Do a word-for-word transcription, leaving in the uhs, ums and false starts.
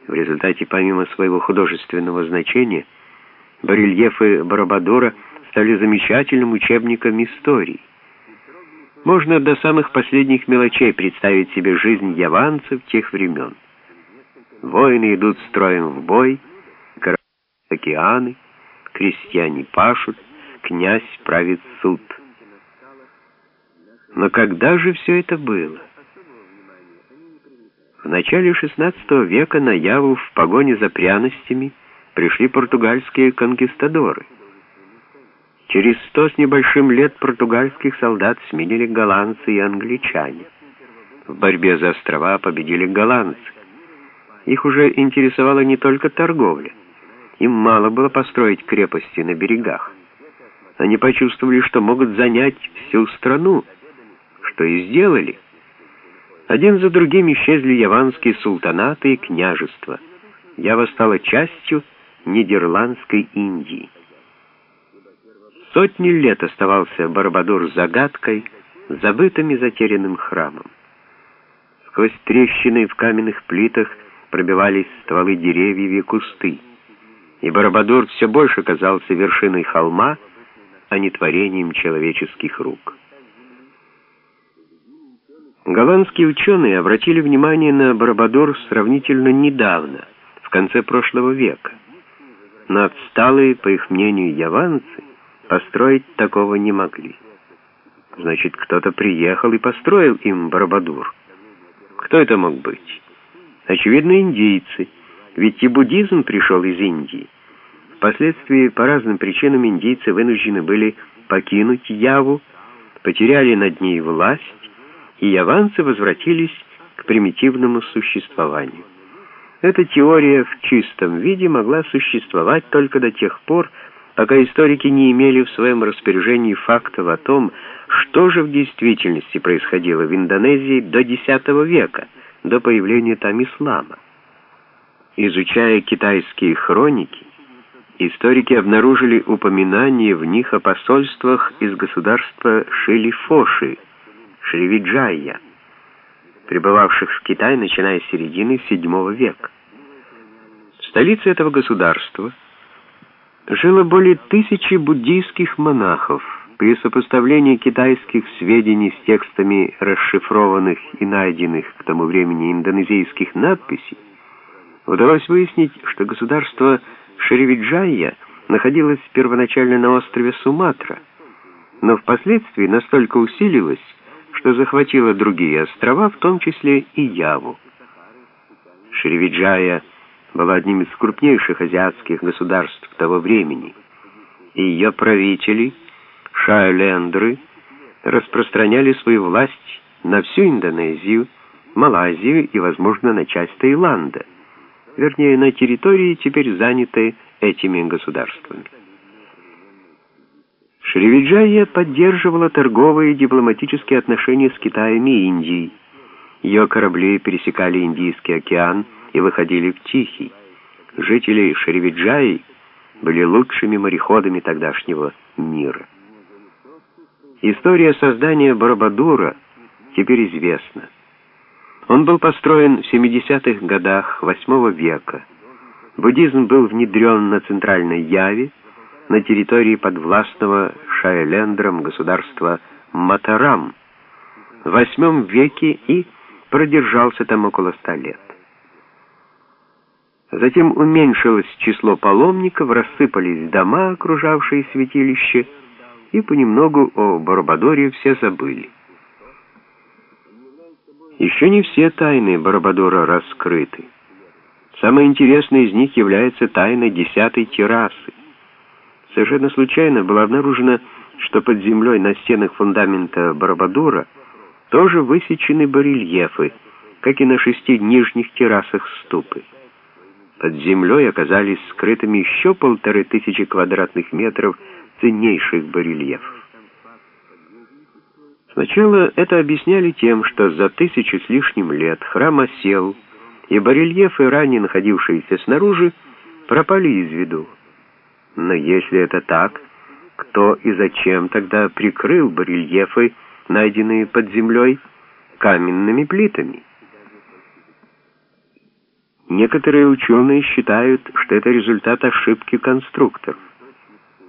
В результате, помимо своего художественного значения, барельефы Барабадора стали замечательным учебником истории. Можно до самых последних мелочей представить себе жизнь яванцев тех времен. Воины идут строем в бой, корабли океаны, крестьяне пашут, князь правит суд. Но когда же все это было? В начале шестнадцатого века на Яву в погоне за пряностями пришли португальские конкистадоры. Через сто с небольшим лет португальских солдат сменили голландцы и англичане. В борьбе за острова победили голландцы. Их уже интересовала не только торговля. Им мало было построить крепости на берегах. Они почувствовали, что могут занять всю страну, что и сделали. Один за другим исчезли яванские султанаты и княжества. Ява стала частью Нидерландской Индии. Сотни лет оставался Барабадор загадкой, забытым и затерянным храмом. Сквозь трещины в каменных плитах пробивались стволы деревьев и кусты, и Барабадор все больше казался вершиной холма, а не творением человеческих рук. Голландские ученые обратили внимание на Барабадор сравнительно недавно, в конце прошлого века. Но отсталые, по их мнению, яванцы построить такого не могли. Значит, кто-то приехал и построил им Барабадор. Кто это мог быть? Очевидно, индийцы, ведь и буддизм пришел из Индии. Впоследствии по разным причинам индийцы вынуждены были покинуть Яву, потеряли над ней власть, и яванцы возвратились к примитивному существованию. Эта теория в чистом виде могла существовать только до тех пор, пока историки не имели в своем распоряжении фактов о том, что же в действительности происходило в Индонезии до десятого века, до появления там ислама. Изучая китайские хроники, историки обнаружили упоминание в них о посольствах из государства Шилифоши, Шривиджайя, прибывавших в Китай, начиная с середины седьмого века. В столице этого государства жило более тысячи буддийских монахов. При сопоставлении китайских сведений с текстами расшифрованных и найденных к тому времени индонезийских надписей удалось выяснить, что государство Шривиджайя находилось первоначально на острове Суматра, но впоследствии настолько усилилось, что захватило другие острова, в том числе и Яву. Шривиджайя была одним из крупнейших азиатских государств того времени, и ее правители, шайлендры, распространяли свою власть на всю Индонезию, Малайзию и, возможно, на часть Таиланда, вернее, на территории, теперь занятой этими государствами. Шривиджайя поддерживала торговые и дипломатические отношения с Китаем и Индией. Ее корабли пересекали Индийский океан и выходили в Тихий. Жители Шривиджайи были лучшими мореходами тогдашнего мира. История создания Барабадора теперь известна. Он был построен в семидесятых годах восьмого века. Буддизм был внедрен на Центральной Яве, на территории подвластного шайлендрам государства Матарам в восьмом веке и продержался там около ста лет. Затем уменьшилось число паломников, рассыпались дома, окружавшие святилище, и понемногу о Барабадоре все забыли. Еще не все тайны Барабадора раскрыты. Самой интересной из них является тайна десятой террасы. Совершенно случайно было обнаружено, что под землей на стенах фундамента Барабадора тоже высечены барельефы, как и на шести нижних террасах ступы. Под землей оказались скрытыми еще полторы тысячи квадратных метров ценнейших барельефов. Сначала это объясняли тем, что за тысячу с лишним лет храм осел, и барельефы, ранее находившиеся снаружи, пропали из виду. Но если это так, кто и зачем тогда прикрыл барельефы, найденные под землей, каменными плитами? Некоторые ученые считают, что это результат ошибки конструкторов.